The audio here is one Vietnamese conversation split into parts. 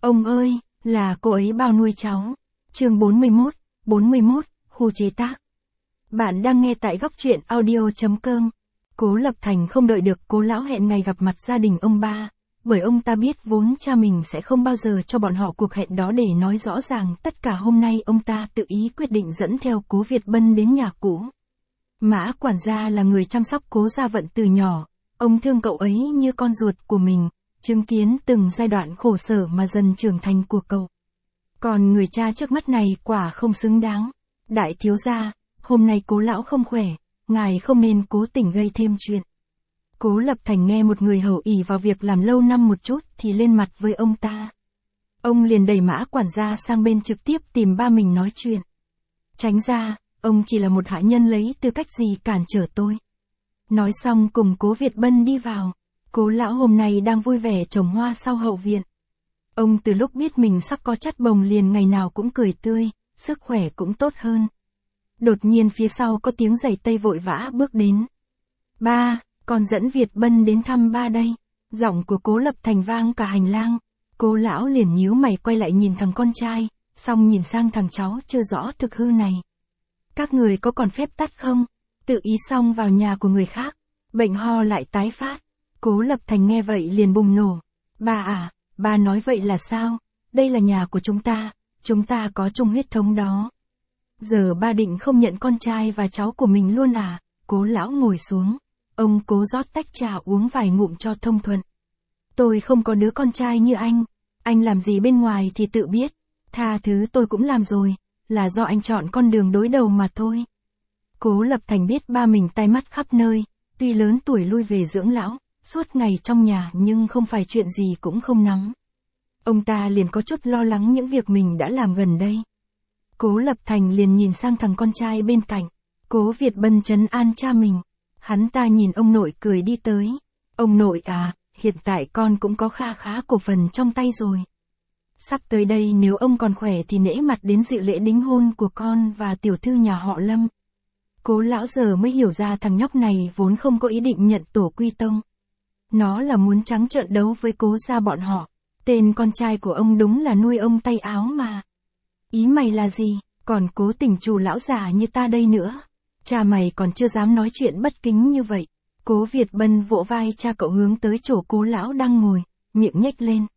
Ông ơi, là cô ấy bao nuôi cháu. Chương 41, khu chế tác. Bạn đang nghe tại góc truyện audio.com. Cố Lập Thành không đợi được Cố lão hẹn ngày gặp mặt gia đình ông ba, bởi ông ta biết vốn cha mình sẽ không bao giờ cho bọn họ cuộc hẹn đó để nói rõ ràng tất cả. Hôm nay ông ta tự ý quyết định dẫn theo Cố Việt Bân đến nhà cũ. Mã quản gia là người chăm sóc Cố Gia Vận từ nhỏ, ông thương cậu ấy như con ruột của mình, chứng kiến từng giai đoạn khổ sở mà dần trưởng thành của cậu. Còn người cha trước mắt này quả không xứng đáng. Đại thiếu gia, hôm nay Cố lão không khỏe, ngài không nên cố tình gây thêm chuyện. Cố Lập Thành nghe một người hầu ỷ vào việc làm lâu năm một chút thì lên mặt với ông ta. Ông liền đẩy Mã quản gia sang bên trực tiếp tìm ba mình nói chuyện. Tránh ra, ông chỉ là một hạ nhân, lấy tư cách gì cản trở tôi. Nói xong cùng Cố Việt Bân đi vào. Cố lão hôm nay đang vui vẻ trồng hoa sau hậu viện. Ông từ lúc biết mình sắp có chắt bồng liền ngày nào cũng cười tươi, sức khỏe cũng tốt hơn. Đột nhiên phía sau có tiếng giày tây vội vã bước đến. Ba, con dẫn Việt Bân đến thăm ba đây. Giọng của Cố Lập Thành vang cả hành lang. Cố lão liền nhíu mày quay lại nhìn thằng con trai, xong nhìn sang thằng cháu chưa rõ thực hư này. Các người có còn phép tắc không? Tự ý xông vào nhà của người khác, bệnh ho lại tái phát. Cố Lập Thành nghe vậy liền bùng nổ. Ba à, ba nói vậy là sao? Đây là nhà của chúng ta có chung huyết thống đó. Giờ ba định không nhận con trai và cháu của mình luôn à? Cố lão ngồi xuống, ông Cố rót tách trà uống vài ngụm cho thông thuận. Tôi không có đứa con trai như anh làm gì bên ngoài thì tự biết. Tha thứ tôi cũng làm rồi, là do anh chọn con đường đối đầu mà thôi. Cố Lập Thành biết ba mình tai mắt khắp nơi, tuy lớn tuổi lui về dưỡng lão, suốt ngày trong nhà nhưng không phải chuyện gì cũng không nắm. Ông ta liền có chút lo lắng những việc mình đã làm gần đây. Cố Lập Thành liền nhìn sang thằng con trai bên cạnh. Cố Việt Bân trấn an cha mình. Hắn ta nhìn ông nội cười đi tới. Ông nội à, hiện tại con cũng có kha khá cổ phần trong tay rồi. Sắp tới đây nếu ông còn khỏe thì nể mặt đến dự lễ đính hôn của con và tiểu thư nhà họ Lâm. Cố lão giờ mới hiểu ra thằng nhóc này vốn không có ý định nhận tổ quy tông. Nó là muốn trắng trợn đấu với Cố gia bọn họ. Tên con trai của ông đúng là nuôi ông tay áo mà. Ý mày là gì, còn cố tình trù lão già như ta đây nữa. Cha mày còn chưa dám nói chuyện bất kính như vậy. Cố Việt Bân vỗ vai cha cậu hướng tới chỗ Cố lão đang ngồi, miệng nhếch lên.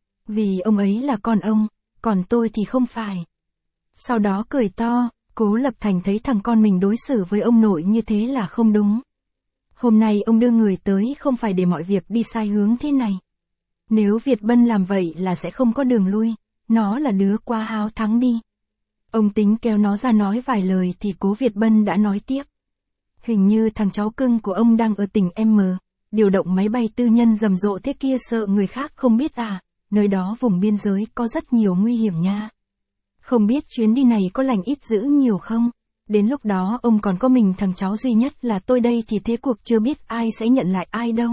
Vì ông ấy là con ông, còn tôi thì không phải. Sau đó cười to, Cố Lập Thành thấy thằng con mình đối xử với ông nội như thế là không đúng. Hôm nay ông đưa người tới không phải để mọi việc đi sai hướng thế này. Nếu Việt Bân làm vậy là sẽ không có đường lui, nó là đứa quá háo thắng đi. Ông tính kéo nó ra nói vài lời thì Cố Việt Bân đã nói tiếp. Hình như thằng cháu cưng của ông đang ở tỉnh M, điều động máy bay tư nhân rầm rộ thế kia sợ người khác không biết à, nơi đó vùng biên giới có rất nhiều nguy hiểm nha. Không biết chuyến đi này có lành ít dữ nhiều không? Đến lúc đó ông còn có mình thằng cháu duy nhất là tôi đây thì thế cuộc chưa biết ai sẽ nhận lại ai đâu.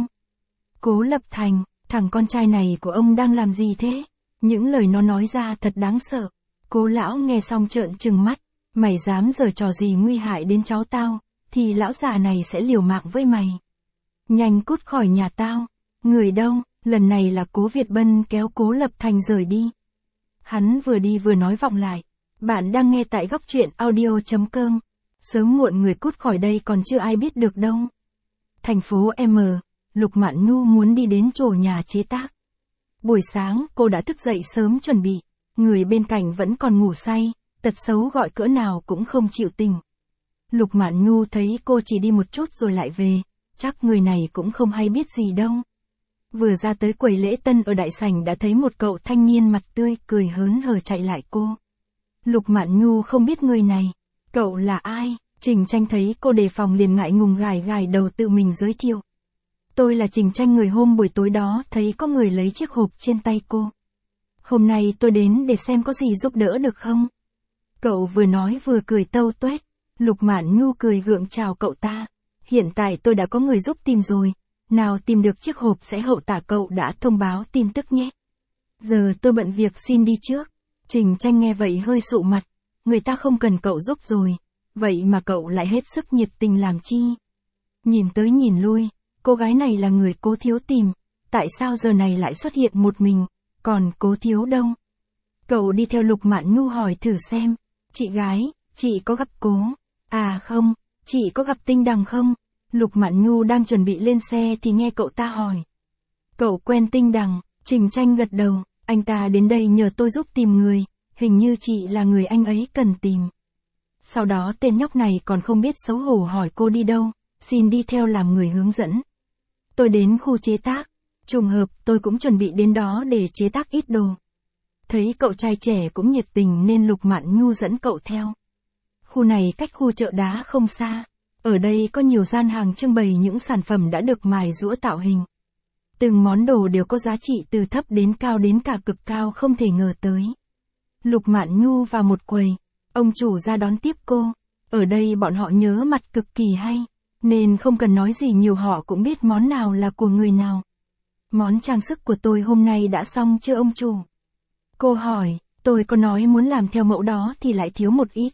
Cố Lập Thành, thằng con trai này của ông đang làm gì thế? Những lời nó nói ra thật đáng sợ. Cố lão nghe xong trợn trừng mắt. Mày dám giở trò gì nguy hại đến cháu tao, thì lão già này sẽ liều mạng với mày. Nhanh cút khỏi nhà tao. Người đâu? Lần này là Cố Việt Bân kéo Cố Lập Thành rời đi. Hắn vừa đi vừa nói vọng lại. Bạn đang nghe tại góc truyện audio.com. Sớm muộn người cút khỏi đây còn chưa ai biết được đâu. Thành phố M, Lục Mạn Nhu muốn đi đến chỗ nhà chế tác. Buổi sáng cô đã thức dậy sớm chuẩn bị. Người bên cạnh vẫn còn ngủ say, tật xấu gọi cỡ nào cũng không chịu tỉnh. Lục Mạn Nhu thấy cô chỉ đi một chút rồi lại về, chắc người này cũng không hay biết gì đâu. Vừa ra tới quầy lễ tân ở đại sảnh đã thấy một cậu thanh niên mặt tươi cười hớn hở chạy lại cô. Lục Mạn Nhu không biết người này. Cậu là ai? Trình Tranh thấy cô đề phòng liền ngại ngùng gài gài đầu tự mình giới thiệu. Tôi là Trình Tranh, người hôm buổi tối đó thấy có người lấy chiếc hộp trên tay cô. Hôm nay tôi đến để xem có gì giúp đỡ được không? Cậu vừa nói vừa cười tâu tuét. Lục Mạn Nhu cười gượng chào cậu ta. Hiện tại tôi đã có người giúp tìm rồi. Nào tìm được chiếc hộp sẽ hậu tả cậu đã thông báo tin tức nhé. Giờ tôi bận việc xin đi trước. Trình Tranh nghe vậy hơi sụ mặt. Người ta không cần cậu giúp rồi. Vậy mà cậu lại hết sức nhiệt tình làm chi? Nhìn tới nhìn lui, cô gái này là người Cố thiếu tìm. Tại sao giờ này lại xuất hiện một mình? còn Cố thiếu đâu? Cậu đi theo Lục Mạn Nhu hỏi thử xem. Chị gái, chị có gặp Cố? À không, chị có gặp Tinh Đằng không? Lục Mạn Nhu đang chuẩn bị lên xe thì nghe cậu ta hỏi. Cậu quen Tinh Đằng? Trình Tranh gật đầu, anh ta đến đây nhờ tôi giúp tìm người, hình như chị là người anh ấy cần tìm. Sau đó tên nhóc này còn không biết xấu hổ hỏi cô đi đâu, xin đi theo làm người hướng dẫn. Tôi đến khu chế tác, trùng hợp tôi cũng chuẩn bị đến đó để chế tác ít đồ. Thấy cậu trai trẻ cũng nhiệt tình nên Lục Mạn Nhu dẫn cậu theo. Khu này cách khu chợ đá không xa, ở đây có nhiều gian hàng trưng bày những sản phẩm đã được mài giũa tạo hình. Từng món đồ đều có giá trị từ thấp đến cao đến cả cực cao không thể ngờ tới. Lục Mạn Nhu vào một quầy, ông chủ ra đón tiếp cô. Ở đây bọn họ nhớ mặt cực kỳ hay, nên không cần nói gì nhiều họ cũng biết món nào là của người nào. Món trang sức của tôi hôm nay đã xong chưa ông chủ? Cô hỏi, tôi có nói muốn làm theo mẫu đó thì lại thiếu một ít.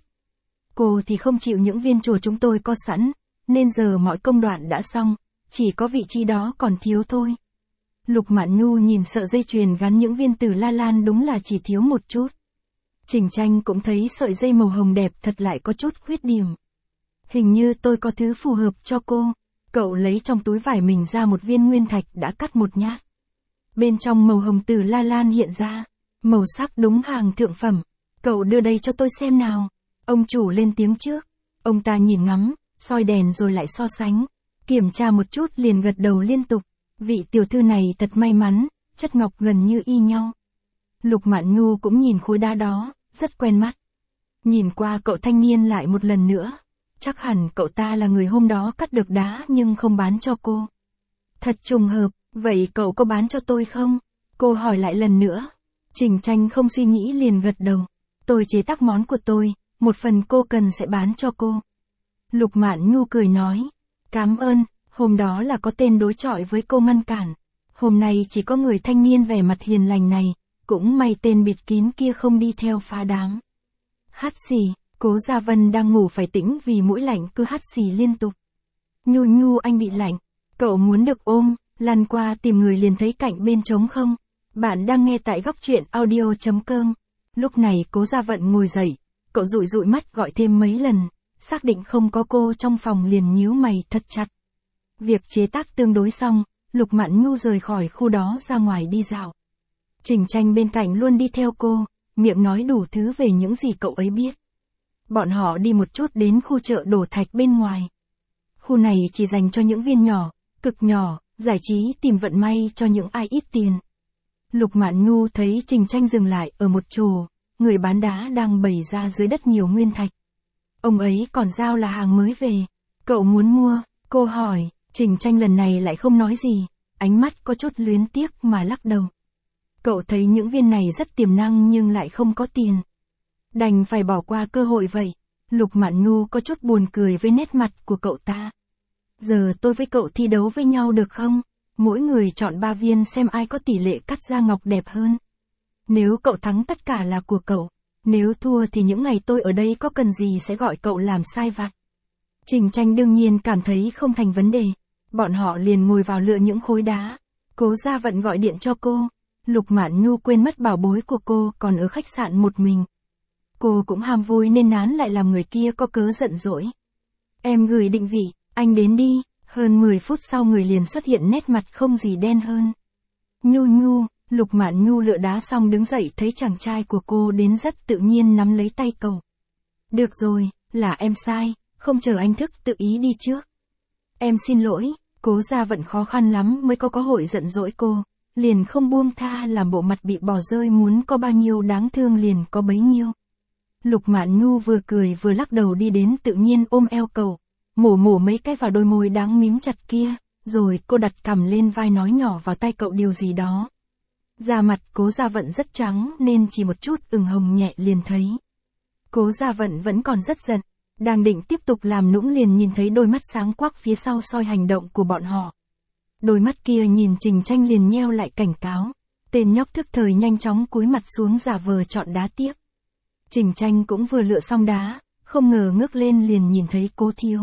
Cô thì không chịu những viên chùa chúng tôi có sẵn, nên giờ mọi công đoạn đã xong, chỉ có vị trí đó còn thiếu thôi. Lục Mạn Nhu nhìn sợi dây chuyền gắn những viên tử la lan đúng là chỉ thiếu một chút. Trình Tranh cũng thấy sợi dây màu hồng đẹp thật lại có chút khuyết điểm. Hình như tôi có thứ phù hợp cho cô. Cậu lấy trong túi vải mình ra một viên nguyên thạch đã cắt một nhát. Bên trong màu hồng tử la lan hiện ra, màu sắc đúng hàng thượng phẩm. Cậu đưa đây cho tôi xem nào. Ông chủ lên tiếng trước. Ông ta nhìn ngắm, soi đèn rồi lại so sánh. Kiểm tra một chút liền gật đầu liên tục. Vị tiểu thư này thật may mắn, chất ngọc gần như y nhau. Lục Mạn Nhu cũng nhìn khối đá đó, rất quen mắt. Nhìn qua cậu thanh niên lại một lần nữa. Chắc hẳn cậu ta là người hôm đó cắt được đá nhưng không bán cho cô. Thật trùng hợp, vậy cậu có bán cho tôi không? Cô hỏi lại lần nữa. Trình Tranh không suy nghĩ liền gật đầu. Tôi chế tác món của tôi, một phần cô cần sẽ bán cho cô. Lục Mạn Nhu cười nói. Cảm ơn, hôm đó là có tên đối chọi với cô ngăn cản. Hôm nay chỉ có người thanh niên vẻ mặt hiền lành này, cũng may tên bịt kín kia không đi theo phá đám. Hắt xì, Cố Gia Vân đang ngủ phải tĩnh vì mũi lạnh cứ hắt xì liên tục. Nhu Nhu anh bị lạnh, cậu muốn được ôm, lăn qua tìm người liền thấy cạnh bên trống không. Bạn đang nghe tại góc truyện audio.com. Lúc này Cố Gia Vận ngồi dậy, cậu dụi dụi mắt gọi thêm mấy lần, xác định không có cô trong phòng liền nhíu mày thật chặt. Việc chế tác tương đối xong, Lục Mạn Nhu rời khỏi khu đó ra ngoài đi dạo. Trình Tranh bên cạnh luôn đi theo cô, miệng nói đủ thứ về những gì cậu ấy biết. Bọn họ đi một chút đến khu chợ đổ thạch bên ngoài. Khu này chỉ dành cho những viên nhỏ, cực nhỏ, giải trí tìm vận may cho những ai ít tiền. Lục Mạn Nhu thấy Trình Tranh dừng lại ở một chỗ, người bán đá đang bày ra dưới đất nhiều nguyên thạch. Ông ấy còn giao là hàng mới về. Cậu muốn mua? Cô hỏi. Trình Tranh lần này lại không nói gì, ánh mắt có chút luyến tiếc mà lắc đầu. Cậu thấy những viên này rất tiềm năng nhưng lại không có tiền. Đành phải bỏ qua cơ hội vậy. Lục Mạn Nhu có chút buồn cười với nét mặt của cậu ta. Giờ tôi với cậu thi đấu với nhau được không? Mỗi người chọn 3 viên xem ai có tỷ lệ cắt ra ngọc đẹp hơn. Nếu cậu thắng tất cả là của cậu. Nếu thua thì những ngày tôi ở đây có cần gì sẽ gọi cậu làm sai vặt. Trình Tranh đương nhiên cảm thấy không thành vấn đề. Bọn họ liền ngồi vào lựa những khối đá. Cố Gia Vận gọi điện cho cô. Lục Mạn Nhu quên mất bảo bối của cô còn ở khách sạn một mình. Cô cũng ham vui nên nán lại làm người kia có cớ giận dỗi. Em gửi định vị, anh đến đi. Hơn 10 phút sau người liền xuất hiện nét mặt không gì đen hơn. Nhu Nhu, Lục Mạn Nhu lựa đá xong đứng dậy thấy chàng trai của cô đến rất tự nhiên nắm lấy tay cậu. Được rồi, là em sai, không chờ anh thức tự ý đi trước. Em xin lỗi, Cố Gia Vận khó khăn lắm mới có hội giận dỗi cô, liền không buông tha làm bộ mặt bị bỏ rơi muốn có bao nhiêu đáng thương liền có bấy nhiêu. Lục Mạn Nhu vừa cười vừa lắc đầu đi đến tự nhiên ôm eo cậu, mổ mấy cái vào đôi môi đáng mím chặt kia, rồi cô đặt cằm lên vai nói nhỏ vào tai cậu điều gì đó. Da mặt Cố Gia Vận rất trắng nên chỉ một chút ửng hồng nhẹ liền thấy. Cố Gia Vận vẫn còn rất giận, đang định tiếp tục làm nũng liền nhìn thấy đôi mắt sáng quắc phía sau soi hành động của bọn họ. Đôi mắt kia nhìn Trình Tranh liền nheo lại cảnh cáo. Tên nhóc thức thời nhanh chóng cúi mặt xuống giả vờ chọn đá tiếp. Trình Tranh cũng vừa lựa xong đá, không ngờ ngước lên liền nhìn thấy Cố thiếu.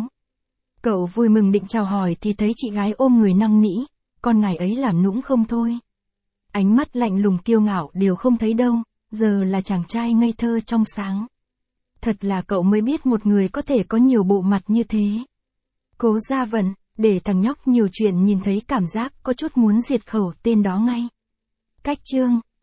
Cậu vui mừng định chào hỏi thì thấy chị gái ôm người năn nỉ, con ngài ấy làm nũng không thôi. Ánh mắt lạnh lùng kiêu ngạo đều không thấy đâu, giờ là chàng trai ngây thơ trong sáng. Thật là cậu mới biết một người có thể có nhiều bộ mặt như thế. Cố Gia Vận, để thằng nhóc nhiều chuyện nhìn thấy cảm giác có chút muốn diệt khẩu tên đó ngay. Cách chương